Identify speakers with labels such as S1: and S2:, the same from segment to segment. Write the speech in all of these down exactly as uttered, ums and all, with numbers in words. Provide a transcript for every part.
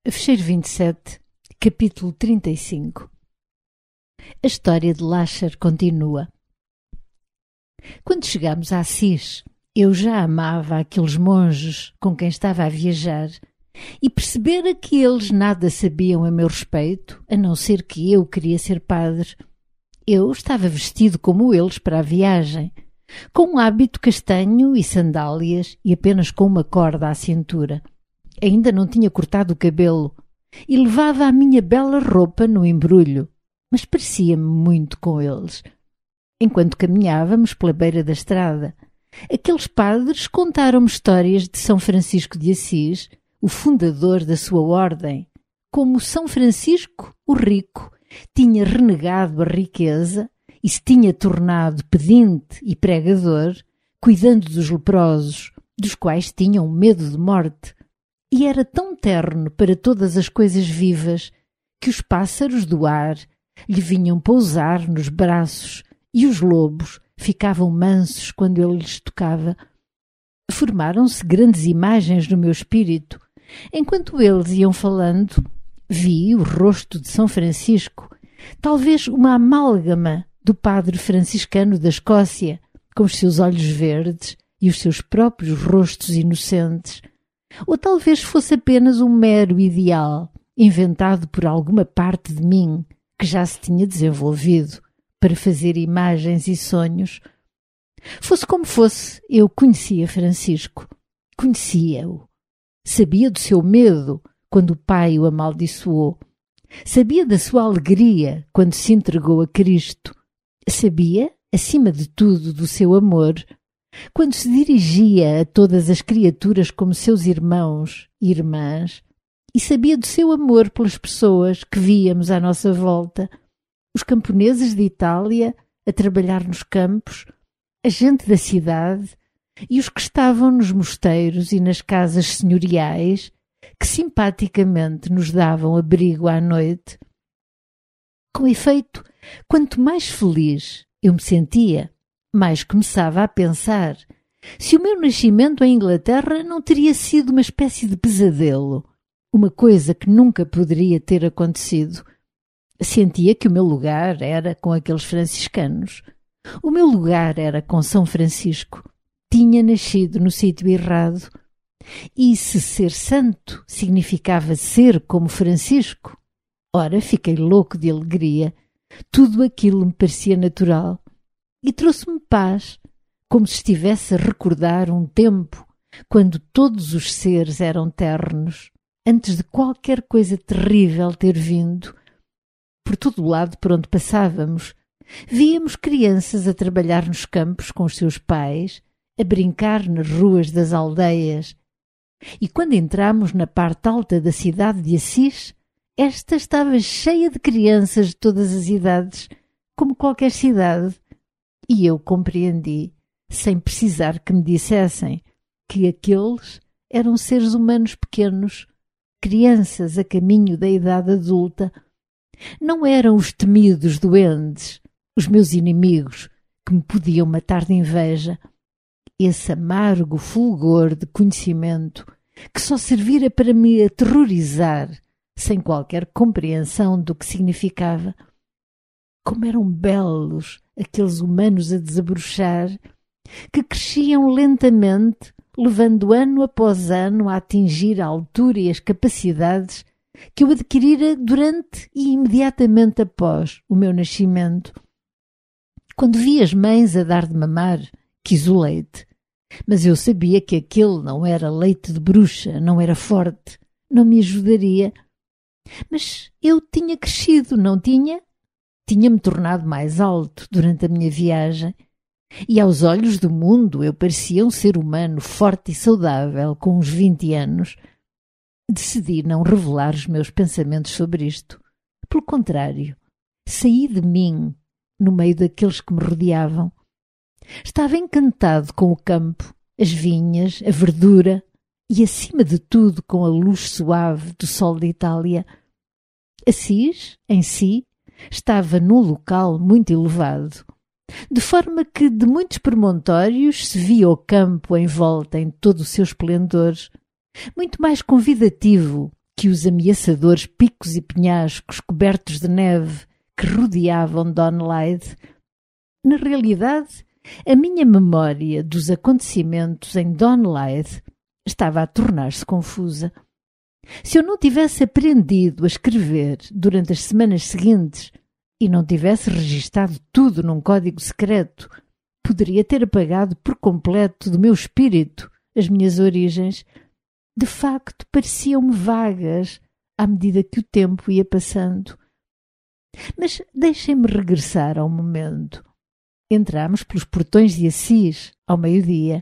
S1: Fecheiro vinte e sete, capítulo trinta e cinco. A história de Láchar continua. Quando chegámos a Assis, eu já amava aqueles monges com quem estava a viajar e percebera que eles nada sabiam a meu respeito, a não ser que eu queria ser padre. Eu estava vestido como eles para a viagem, com um hábito castanho e sandálias e apenas com uma corda à cintura. Ainda não tinha cortado o cabelo e levava a minha bela roupa no embrulho, mas parecia-me muito com eles. Enquanto caminhávamos pela beira da estrada, aqueles padres contaram-me histórias de São Francisco de Assis, o fundador da sua ordem, como São Francisco, o rico, tinha renegado a riqueza e se tinha tornado pedinte e pregador, cuidando dos leprosos, dos quais tinham medo de morte. E era tão terno para todas as coisas vivas que os pássaros do ar lhe vinham pousar nos braços e os lobos ficavam mansos quando ele lhes tocava. Formaram-se grandes imagens no meu espírito. Enquanto eles iam falando, vi o rosto de São Francisco, talvez uma amálgama do padre franciscano da Escócia, com os seus olhos verdes e os seus próprios rostos inocentes. Ou talvez fosse apenas um mero ideal, inventado por alguma parte de mim, que já se tinha desenvolvido, para fazer imagens e sonhos. Fosse como fosse, eu conhecia Francisco. Conhecia-o. Sabia do seu medo, quando o pai o amaldiçoou. Sabia da sua alegria, quando se entregou a Cristo. Sabia, acima de tudo, do seu amor, quando se dirigia a todas as criaturas como seus irmãos e irmãs, e sabia do seu amor pelas pessoas que víamos à nossa volta, os camponeses de Itália a trabalhar nos campos, a gente da cidade e os que estavam nos mosteiros e nas casas senhoriais, que simpaticamente nos davam abrigo à noite. Com efeito, quanto mais feliz eu me sentia, mais começava a pensar se o meu nascimento em Inglaterra não teria sido uma espécie de pesadelo, uma coisa que nunca poderia ter acontecido. Sentia que o meu lugar era com aqueles franciscanos. O meu lugar era com São Francisco. Tinha nascido no sítio errado. E se ser santo significava ser como Francisco, ora, fiquei louco de alegria. Tudo aquilo me parecia natural. E trouxe-me paz, como se estivesse a recordar um tempo quando todos os seres eram ternos, antes de qualquer coisa terrível ter vindo. Por todo o lado por onde passávamos, víamos crianças a trabalhar nos campos com os seus pais, a brincar nas ruas das aldeias. E quando entramos na parte alta da cidade de Assis, esta estava cheia de crianças de todas as idades, como qualquer cidade. E eu compreendi, sem precisar que me dissessem, que aqueles eram seres humanos pequenos, crianças a caminho da idade adulta. Não eram os temidos duendes, os meus inimigos, que me podiam matar de inveja. Esse amargo fulgor de conhecimento que só servira para me aterrorizar, sem qualquer compreensão do que significava. Como eram belos aqueles humanos a desabrochar, que cresciam lentamente, levando ano após ano a atingir a altura e as capacidades que eu adquirira durante e imediatamente após o meu nascimento. Quando vi as mães a dar de mamar, quis o leite, mas eu sabia que aquele não era leite de bruxa, não era forte, não me ajudaria. Mas eu tinha crescido, não tinha? Tinha-me tornado mais alto durante a minha viagem, e aos olhos do mundo eu parecia um ser humano forte e saudável com uns vinte anos. Decidi não revelar os meus pensamentos sobre isto. Pelo contrário, saí de mim no meio daqueles que me rodeavam. Estava encantado com o campo, as vinhas, a verdura e, acima de tudo, com a luz suave do sol de Itália. Assis, em si, estava num local muito elevado, de forma que de muitos promontórios se via o campo em volta em todo o seu esplendor, muito mais convidativo que os ameaçadores picos e penhascos cobertos de neve que rodeavam Donlade. Na realidade, a minha memória dos acontecimentos em Donlade estava a tornar-se confusa. Se eu não tivesse aprendido a escrever durante as semanas seguintes e não tivesse registado tudo num código secreto, poderia ter apagado por completo do meu espírito as minhas origens. De facto, pareciam-me vagas à medida que o tempo ia passando. Mas deixem-me regressar ao momento. Entramos pelos portões de Assis ao meio-dia.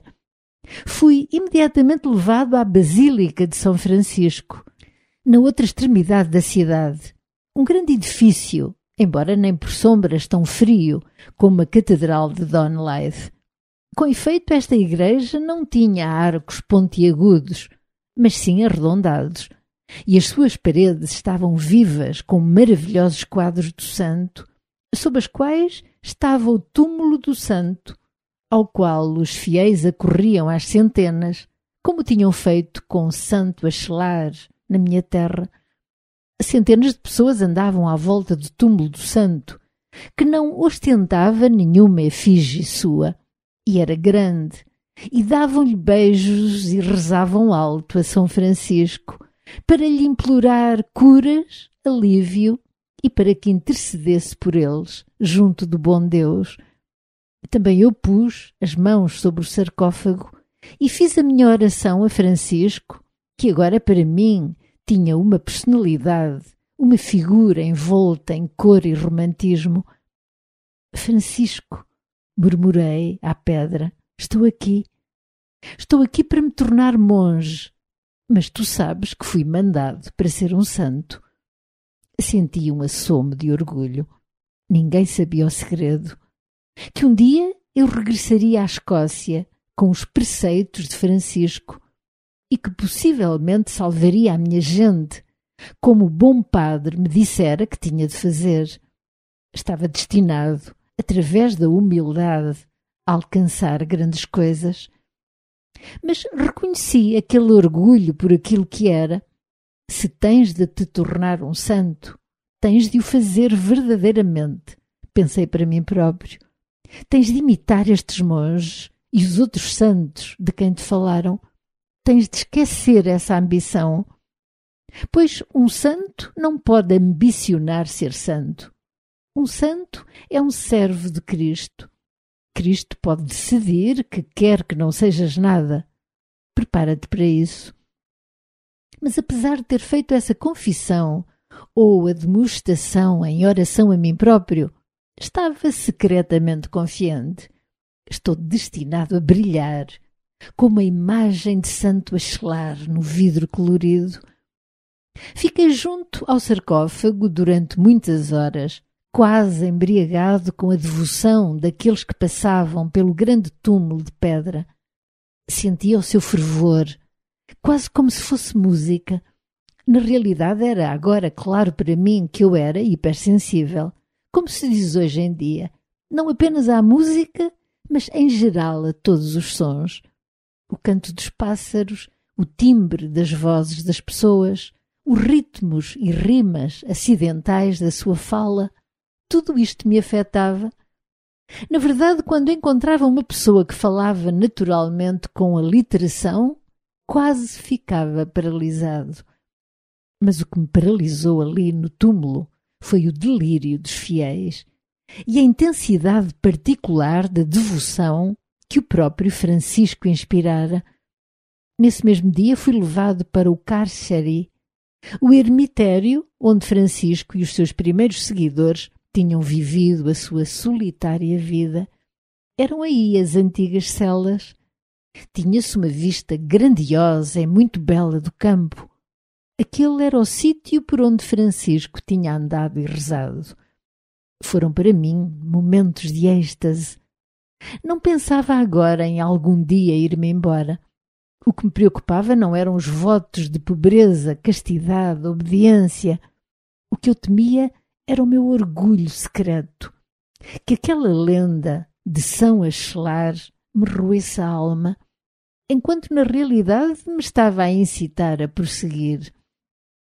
S1: Fui imediatamente levado à Basílica de São Francisco, na outra extremidade da cidade. Um grande edifício, embora nem por sombras tão frio como a Catedral de Donlade. Com efeito, esta igreja não tinha arcos pontiagudos, mas sim arredondados, e as suas paredes estavam vivas com maravilhosos quadros do santo, sob as quais estava o túmulo do santo, ao qual os fiéis acorriam às centenas, como tinham feito com Santo Axelar na minha terra. Centenas de pessoas andavam à volta do túmulo do santo, que não ostentava nenhuma efígie sua, e era grande, e davam-lhe beijos e rezavam alto a São Francisco, para lhe implorar curas, alívio e para que intercedesse por eles junto do bom Deus. Também eu pus as mãos sobre o sarcófago e fiz a minha oração a Francisco, que agora para mim tinha uma personalidade, uma figura envolta em cor e romantismo. Francisco, murmurei à pedra, estou aqui. Estou aqui para me tornar monge, mas tu sabes que fui mandado para ser um santo. Senti um assomo de orgulho. Ninguém sabia o segredo. Que um dia eu regressaria à Escócia com os preceitos de Francisco e que possivelmente salvaria a minha gente, como o bom padre me dissera que tinha de fazer. Estava destinado, através da humildade, a alcançar grandes coisas. Mas reconheci aquele orgulho por aquilo que era. Se tens de te tornar um santo, tens de o fazer verdadeiramente, pensei para mim próprio. Tens de imitar estes monges e os outros santos de quem te falaram. Tens de esquecer essa ambição, pois um santo não pode ambicionar ser santo. Um santo é um servo de Cristo. Cristo pode decidir que quer que não sejas nada. Prepara-te para isso. Mas apesar de ter feito essa confissão ou admoestação em oração a mim próprio, estava secretamente confiante. Estou destinado a brilhar, como a imagem de Santo Axelar no vidro colorido. Fiquei junto ao sarcófago durante muitas horas, quase embriagado com a devoção daqueles que passavam pelo grande túmulo de pedra. Sentia o seu fervor, quase como se fosse música. Na realidade era agora claro para mim que eu era hipersensível, como se diz hoje em dia, não apenas à música, mas em geral a todos os sons. O canto dos pássaros, o timbre das vozes das pessoas, os ritmos e rimas acidentais da sua fala, tudo isto me afetava. Na verdade, quando encontrava uma pessoa que falava naturalmente com aliteração, quase ficava paralisado. Mas o que me paralisou ali no túmulo foi o delírio dos fiéis e a intensidade particular da devoção que o próprio Francisco inspirara. Nesse mesmo dia fui levado para o Carceri, o ermitério onde Francisco e os seus primeiros seguidores tinham vivido a sua solitária vida. Eram aí as antigas celas. Tinha-se uma vista grandiosa e muito bela do campo. Aquele era o sítio por onde Francisco tinha andado e rezado. Foram para mim momentos de êxtase. Não pensava agora em algum dia ir-me embora. O que me preocupava não eram os votos de pobreza, castidade, obediência. O que eu temia era o meu orgulho secreto. Que aquela lenda de São Axelar me roesse a alma, enquanto na realidade me estava a incitar a prosseguir.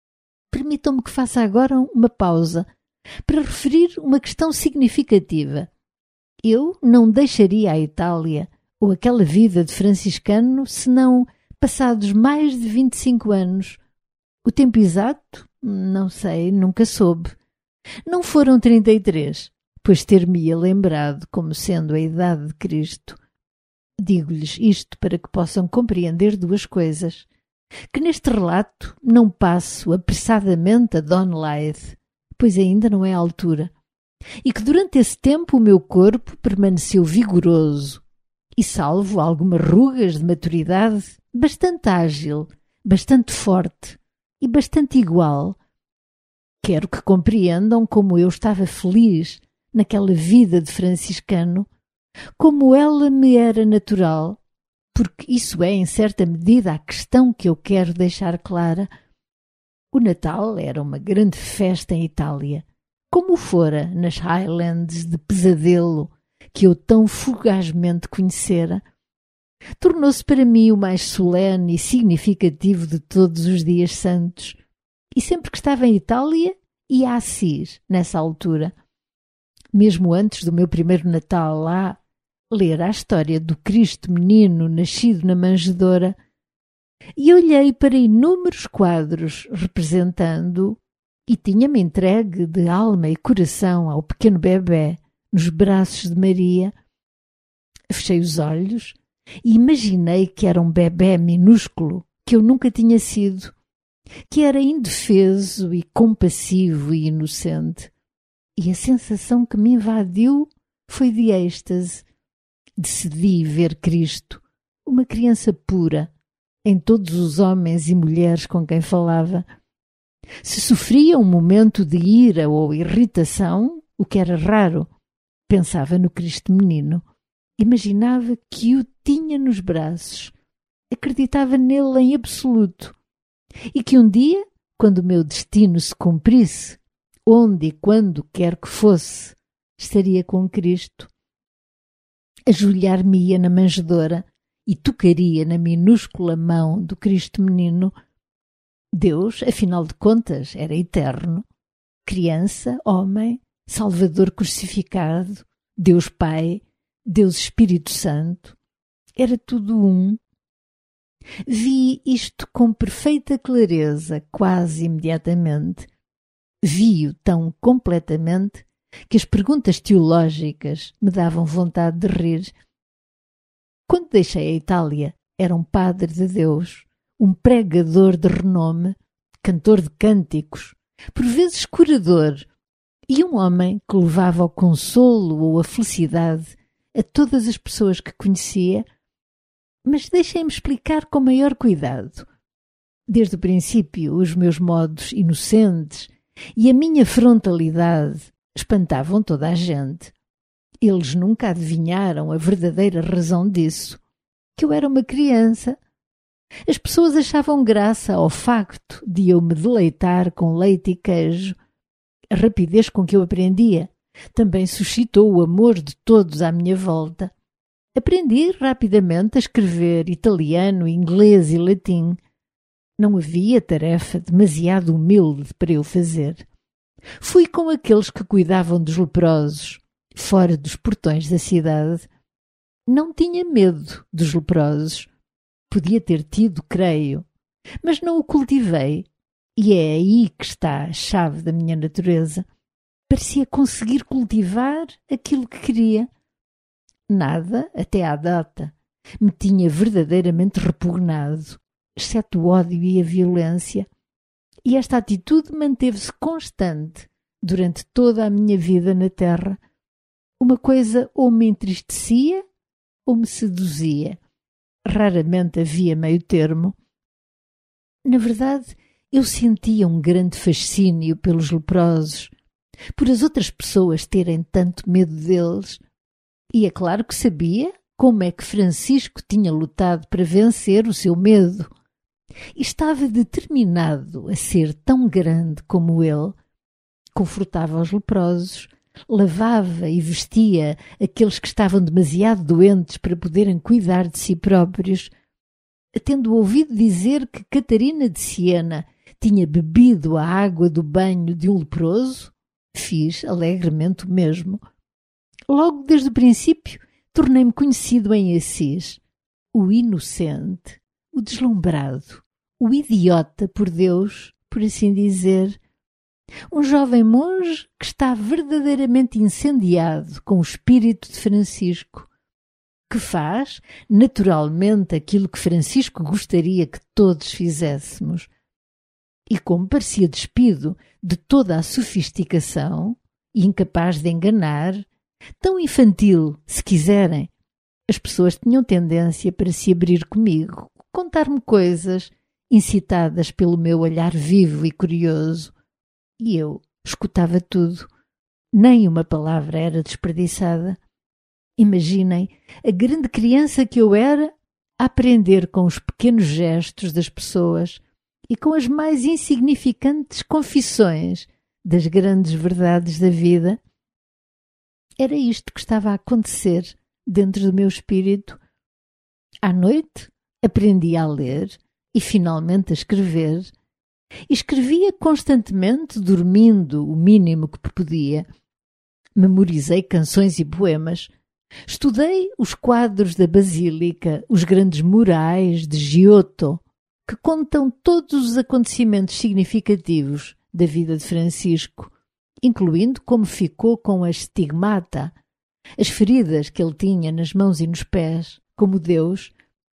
S1: permitam-me que faça agora uma pausa para referir uma questão significativa. Eu não deixaria a Itália ou aquela vida de franciscano senão passados mais de vinte e cinco anos. O tempo exato? Não sei, nunca soube. Não foram trinta e três, pois ter-me-ia lembrado como sendo a idade de Cristo. Digo-lhes isto para que possam compreender duas coisas. Que neste relato não passo apressadamente a Donelaide, pois ainda não é a altura, e que durante esse tempo o meu corpo permaneceu vigoroso e, salvo algumas rugas de maturidade, bastante ágil, bastante forte e bastante igual. Quero que compreendam como eu estava feliz naquela vida de franciscano, como ela me era natural, porque isso é, em certa medida, a questão que eu quero deixar clara. O Natal era uma grande festa em Itália, como fora nas Highlands de pesadelo que eu tão fugazmente conhecera. Tornou-se para mim o mais solene e significativo de todos os dias santos, e sempre que estava em Itália ia a Assis, nessa altura. Mesmo antes do meu primeiro Natal lá, ler a história do Cristo menino nascido na manjedoura, e olhei para inúmeros quadros representando-o e tinha-me entregue de alma e coração ao pequeno bebé nos braços de Maria. Fechei os olhos e imaginei que era um bebé minúsculo que eu nunca tinha sido, que era indefeso e compassivo e inocente. E a sensação que me invadiu foi de êxtase. Decidi ver Cristo, uma criança pura, em todos os homens e mulheres com quem falava. Se sofria um momento de ira ou irritação, o que era raro, pensava no Cristo menino. Imaginava que o tinha nos braços, acreditava nele em absoluto, e que um dia, quando o meu destino se cumprisse, onde e quando quer que fosse, estaria com Cristo. Ajoelhar-me-ia na manjedoura e tocaria na minúscula mão do Cristo menino. Deus, afinal de contas, era eterno. Criança, homem, Salvador crucificado, Deus Pai, Deus Espírito Santo. Era tudo um. Vi isto com perfeita clareza, quase imediatamente. Vi-o tão completamente que as perguntas teológicas me davam vontade de rir. Quando deixei a Itália, era um padre de Deus, um pregador de renome, cantor de cânticos, por vezes curador, e um homem que levava o consolo ou a felicidade a todas as pessoas que conhecia. Mas deixem-me explicar com maior cuidado. Desde o princípio, os meus modos inocentes e a minha frontalidade espantavam toda a gente. Eles nunca adivinharam a verdadeira razão disso, que eu era uma criança. As pessoas achavam graça ao facto de eu me deleitar com leite e queijo. A rapidez com que eu aprendia também suscitou o amor de todos à minha volta. Aprendi rapidamente a escrever italiano, inglês e latim. Não havia tarefa demasiado humilde para eu fazer. Fui com aqueles que cuidavam dos leprosos, fora dos portões da cidade. Não tinha medo dos leprosos. Podia ter tido, creio, mas não o cultivei. E é aí que está a chave da minha natureza. Parecia conseguir cultivar aquilo que queria. Nada, até à data, me tinha verdadeiramente repugnado, exceto o ódio e a violência. E esta atitude manteve-se constante durante toda a minha vida na Terra. Uma coisa ou me entristecia ou me seduzia. Raramente havia meio termo. Na verdade, eu sentia um grande fascínio pelos leprosos, por as outras pessoas terem tanto medo deles. E é claro que sabia como é que Francisco tinha lutado para vencer o seu medo. E estava determinado a ser tão grande como ele. Confortava os leprosos, lavava e vestia aqueles que estavam demasiado doentes para poderem cuidar de si próprios. Tendo ouvido dizer que Catarina de Siena tinha bebido a água do banho de um leproso, fiz alegremente o mesmo. Logo desde o princípio, tornei-me conhecido em Assis, o inocente, o deslumbrado, o idiota por Deus, por assim dizer, um jovem monge que está verdadeiramente incendiado com o espírito de Francisco, que faz naturalmente aquilo que Francisco gostaria que todos fizéssemos. E como parecia despido de toda a sofisticação e incapaz de enganar, tão infantil, se quiserem, as pessoas tinham tendência para se abrir comigo, contar-me coisas, incitadas pelo meu olhar vivo e curioso. E eu escutava tudo. Nem uma palavra era desperdiçada. Imaginem a grande criança que eu era a aprender com os pequenos gestos das pessoas e com as mais insignificantes confissões das grandes verdades da vida. Era isto que estava a acontecer dentro do meu espírito. À noite aprendi a ler e finalmente a escrever. E escrevia constantemente, dormindo o mínimo que podia. Memorizei canções e poemas. Estudei os quadros da Basílica, os grandes murais de Giotto, que contam todos os acontecimentos significativos da vida de Francisco, incluindo como ficou com a stigmata, as feridas que ele tinha nas mãos e nos pés, como Deus,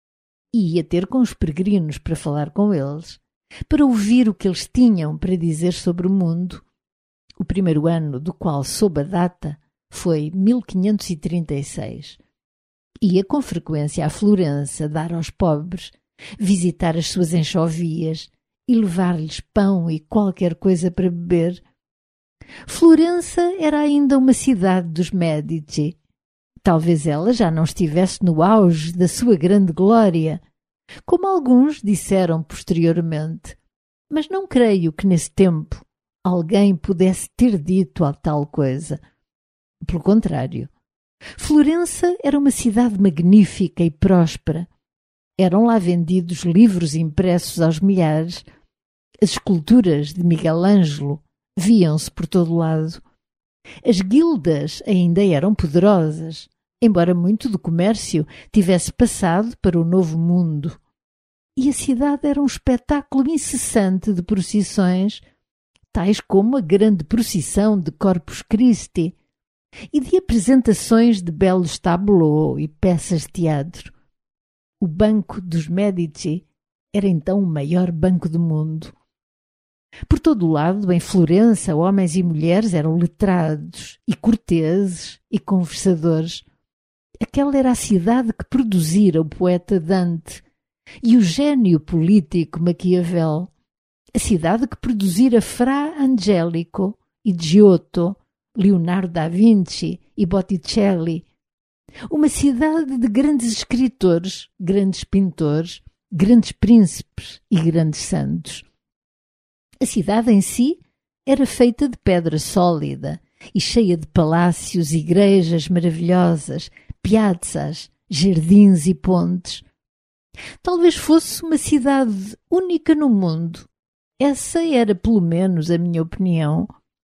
S1: e ia ter com os peregrinos para falar com eles, para ouvir o que eles tinham para dizer sobre o mundo. O primeiro ano do qual soube a data foi mil quinhentos e trinta e seis. Ia com frequência a Florença dar aos pobres, visitar as suas enxovias e levar-lhes pão e qualquer coisa para beber. Florença era ainda uma cidade dos Médici. Talvez ela já não estivesse no auge da sua grande glória, como alguns disseram posteriormente, mas não creio que nesse tempo alguém pudesse ter dito a tal coisa. Pelo contrário, Florença era uma cidade magnífica e próspera. Eram lá vendidos livros impressos aos milhares. As esculturas de Miguel Ângelo viam-se por todo lado. As guildas ainda eram poderosas, embora muito do comércio tivesse passado para o Novo Mundo. E a cidade era um espetáculo incessante de procissões, tais como a grande procissão de Corpus Christi, e de apresentações de belos tableaux e peças de teatro. O Banco dos Médici era então o maior banco do mundo. Por todo o lado, em Florença, homens e mulheres eram letrados e corteses e conversadores. Aquela era a cidade que produzira o poeta Dante e o gênio político Maquiavel. A cidade que produzira Fra Angelico e Giotto, Leonardo da Vinci e Botticelli. Uma cidade de grandes escritores, grandes pintores, grandes príncipes e grandes santos. A cidade em si era feita de pedra sólida e cheia de palácios, igrejas maravilhosas, piazzas, jardins e pontes. Talvez fosse uma cidade única no mundo. Essa era, pelo menos, a minha opinião.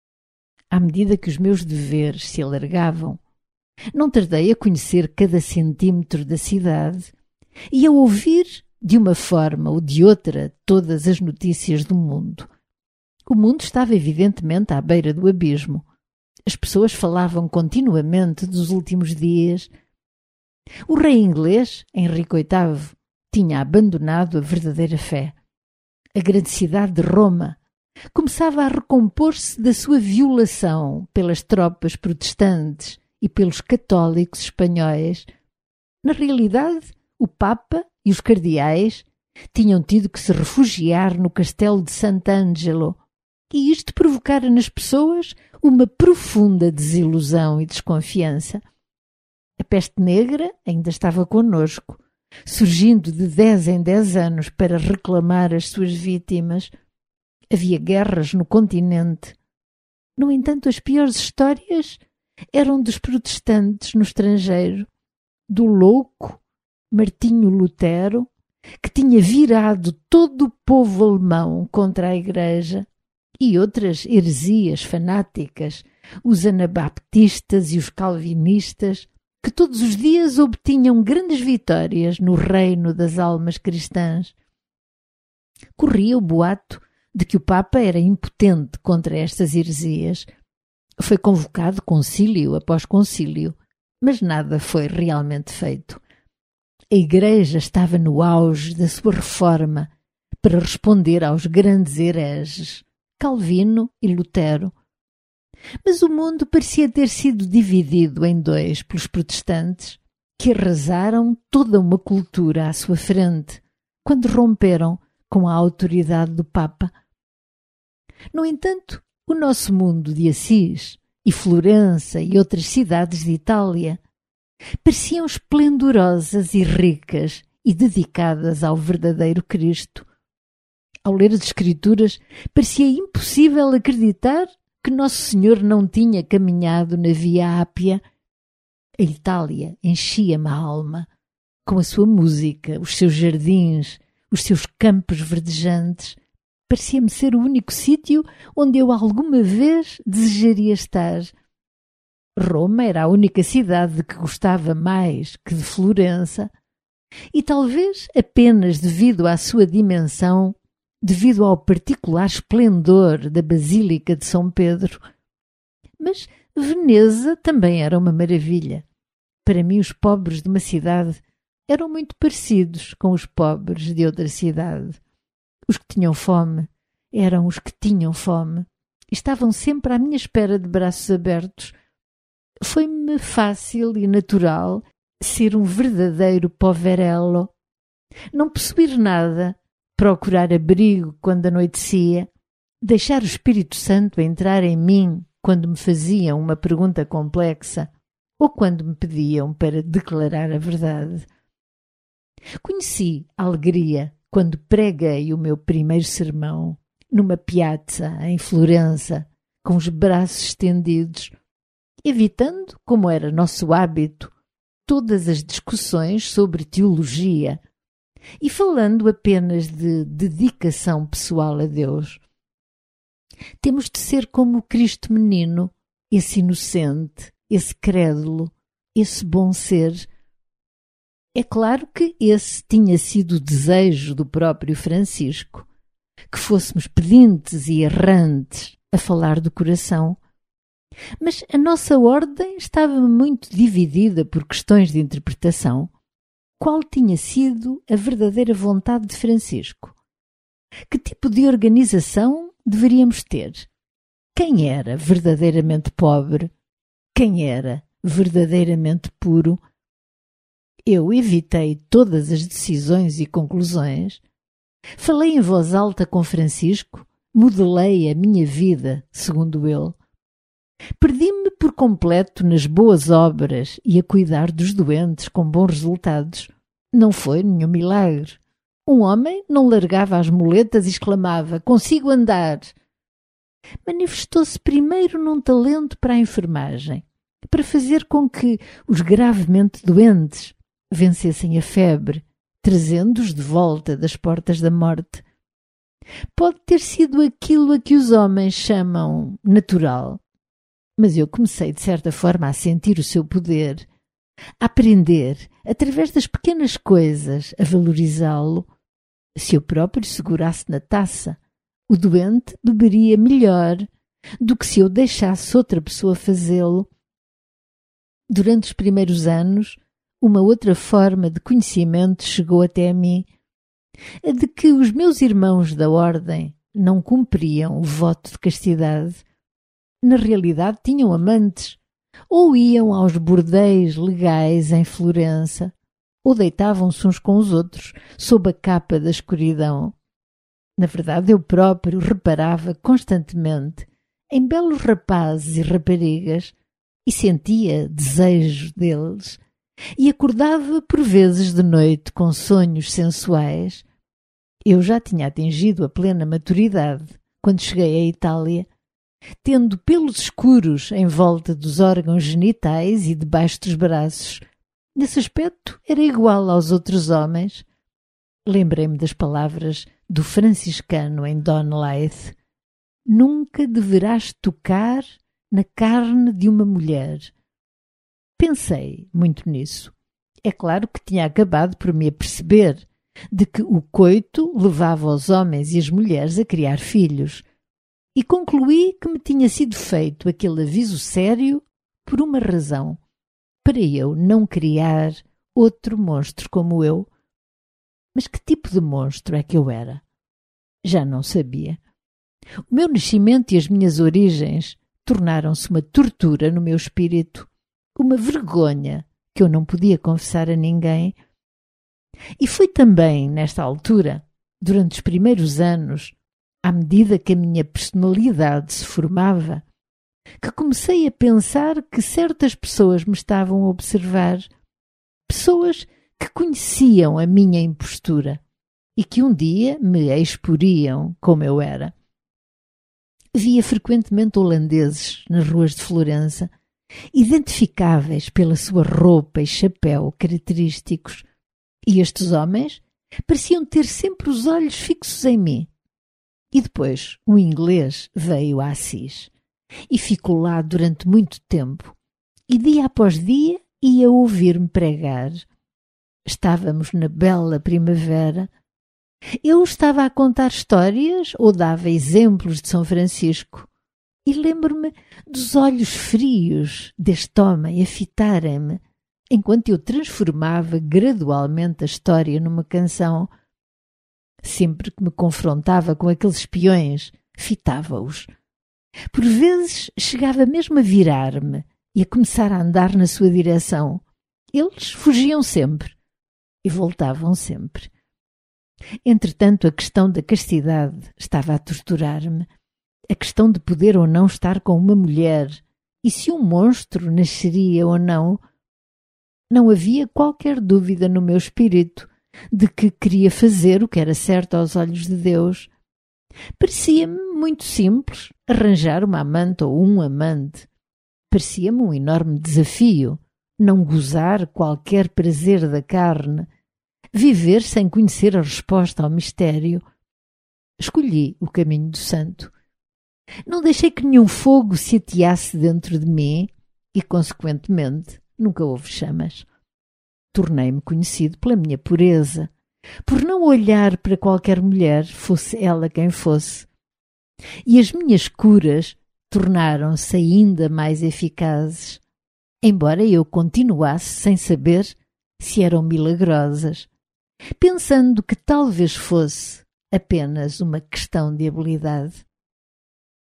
S1: À medida que os meus deveres se alargavam, não tardei a conhecer cada centímetro da cidade e a ouvir, de uma forma ou de outra, todas as notícias do mundo. O mundo estava evidentemente à beira do abismo. As pessoas falavam continuamente dos últimos dias. O rei inglês, Henrique oitavo, tinha abandonado a verdadeira fé. A grande cidade de Roma começava a recompor-se da sua violação pelas tropas protestantes e pelos católicos espanhóis. Na realidade, o Papa e os cardeais tinham tido que se refugiar no castelo de Sant'Angelo, e isto provocara nas pessoas uma profunda desilusão e desconfiança. A peste negra ainda estava connosco, surgindo de dez em dez anos para reclamar as suas vítimas. Havia guerras no continente. No entanto, as piores histórias eram dos protestantes no estrangeiro, do louco Martinho Lutero, que tinha virado todo o povo alemão contra a Igreja, e outras heresias fanáticas, os anabaptistas e os calvinistas, que todos os dias obtinham grandes vitórias no reino das almas cristãs. Corria o boato de que o Papa era impotente contra estas heresias. Foi convocado concílio após concílio, mas nada foi realmente feito. A Igreja estava no auge da sua reforma para responder aos grandes hereges, Calvino e Lutero. Mas o mundo parecia ter sido dividido em dois pelos protestantes, que arrasaram toda uma cultura à sua frente, quando romperam com a autoridade do Papa. No entanto, o nosso mundo de Assis e Florença e outras cidades de Itália pareciam esplendorosas e ricas e dedicadas ao verdadeiro Cristo. Ao ler as Escrituras, parecia impossível acreditar que Nosso Senhor não tinha caminhado na Via Ápia. A Itália enchia-me a alma, com a sua música, os seus jardins, os seus campos verdejantes. Parecia-me ser o único sítio onde eu alguma vez desejaria estar. Roma era a única cidade de que gostava mais que de Florença, e talvez apenas devido à sua dimensão, devido ao particular esplendor da Basílica de São Pedro. Mas Veneza também era uma maravilha. Para mim, os pobres de uma cidade eram muito parecidos com os pobres de outra cidade. Os que tinham fome eram os que tinham fome. Estavam sempre à minha espera de braços abertos. Foi-me fácil e natural ser um verdadeiro poverello. Não possuir nada, procurar abrigo quando anoitecia, deixar o Espírito Santo entrar em mim quando me faziam uma pergunta complexa ou quando me pediam para declarar a verdade. Conheci a alegria quando preguei o meu primeiro sermão numa piazza em Florença, com os braços estendidos, evitando, como era nosso hábito, todas as discussões sobre teologia e falando apenas de dedicação pessoal a Deus. Temos de ser como o Cristo menino, esse inocente, esse crédulo, esse bom ser. É claro que esse tinha sido o desejo do próprio Francisco, que fôssemos pedintes e errantes a falar do coração. Mas a nossa ordem estava muito dividida por questões de interpretação. Qual tinha sido a verdadeira vontade de Francisco? Que tipo de organização deveríamos ter? Quem era verdadeiramente pobre? Quem era verdadeiramente puro? Eu evitei todas as decisões e conclusões. Falei em voz alta com Francisco, modelei a minha vida, segundo ele. Perdi-me por completo nas boas obras e a cuidar dos doentes com bons resultados. Não foi nenhum milagre. Um homem não largava as muletas e exclamava: "Consigo andar!" Manifestou-se primeiro num talento para a enfermagem, para fazer com que os gravemente doentes vencessem a febre, trazendo-os de volta das portas da morte. Pode ter sido aquilo a que os homens chamam natural, mas eu comecei de certa forma a sentir o seu poder, a aprender, através das pequenas coisas, a valorizá-lo. Se eu próprio segurasse na taça, o doente beberia melhor do que se eu deixasse outra pessoa fazê-lo. Durante os primeiros anos, uma outra forma de conhecimento chegou até a mim, a de que os meus irmãos da ordem não cumpriam o voto de castidade. Na realidade tinham amantes, ou iam aos bordéis legais em Florença, ou deitavam-se uns com os outros sob a capa da escuridão. Na verdade, eu próprio reparava constantemente em belos rapazes e raparigas e sentia desejo deles, e acordava por vezes de noite com sonhos sensuais. Eu já tinha atingido a plena maturidade quando cheguei à Itália, tendo pelos escuros em volta dos órgãos genitais e debaixo dos braços. Nesse aspecto era igual aos outros homens. lembrei-me das palavras do franciscano em Don Laeth: nunca deverás tocar na carne de uma mulher. Pensei muito nisso. É claro que tinha acabado por me aperceber de que o coito levava os homens e as mulheres a criar filhos, e concluí que me tinha sido feito aquele aviso sério por uma razão: para eu não criar outro monstro como eu. Mas que tipo de monstro é que eu era? Já não sabia. O meu nascimento e as minhas origens tornaram-se uma tortura no meu espírito, uma vergonha que eu não podia confessar a ninguém. E foi também nesta altura, durante os primeiros anos, à medida que a minha personalidade se formava, que comecei a pensar que certas pessoas me estavam a observar, pessoas que conheciam a minha impostura e que um dia me exporiam como eu era. Via frequentemente holandeses nas ruas de Florença, identificáveis pela sua roupa e chapéu característicos, e estes homens pareciam ter sempre os olhos fixos em mim. E depois um inglês veio a Assis e ficou lá durante muito tempo, e dia após dia ia ouvir-me pregar. Estávamos na bela primavera. Eu estava a contar histórias ou dava exemplos de São Francisco, e lembro-me dos olhos frios deste homem a fitarem-me, enquanto eu transformava gradualmente a história numa canção. Sempre que me confrontava com aqueles espiões, fitava-os. Por vezes chegava mesmo a virar-me e a começar a andar na sua direção. Eles fugiam sempre e voltavam sempre. Entretanto, a questão da castidade estava a torturar-me. A questão de poder ou não estar com uma mulher, e se um monstro nasceria ou não. Não havia qualquer dúvida no meu espírito de que queria fazer o que era certo aos olhos de Deus. Parecia-me muito simples arranjar uma amante ou um amante. Parecia-me um enorme desafio não gozar qualquer prazer da carne, viver sem conhecer a resposta ao mistério. Escolhi o caminho do santo. Não deixei que nenhum fogo se ateasse dentro de mim e, consequentemente, nunca houve chamas. Tornei-me conhecido pela minha pureza, por não olhar para qualquer mulher, fosse ela quem fosse. E as minhas curas tornaram-se ainda mais eficazes, embora eu continuasse sem saber se eram milagrosas, pensando que talvez fosse apenas uma questão de habilidade.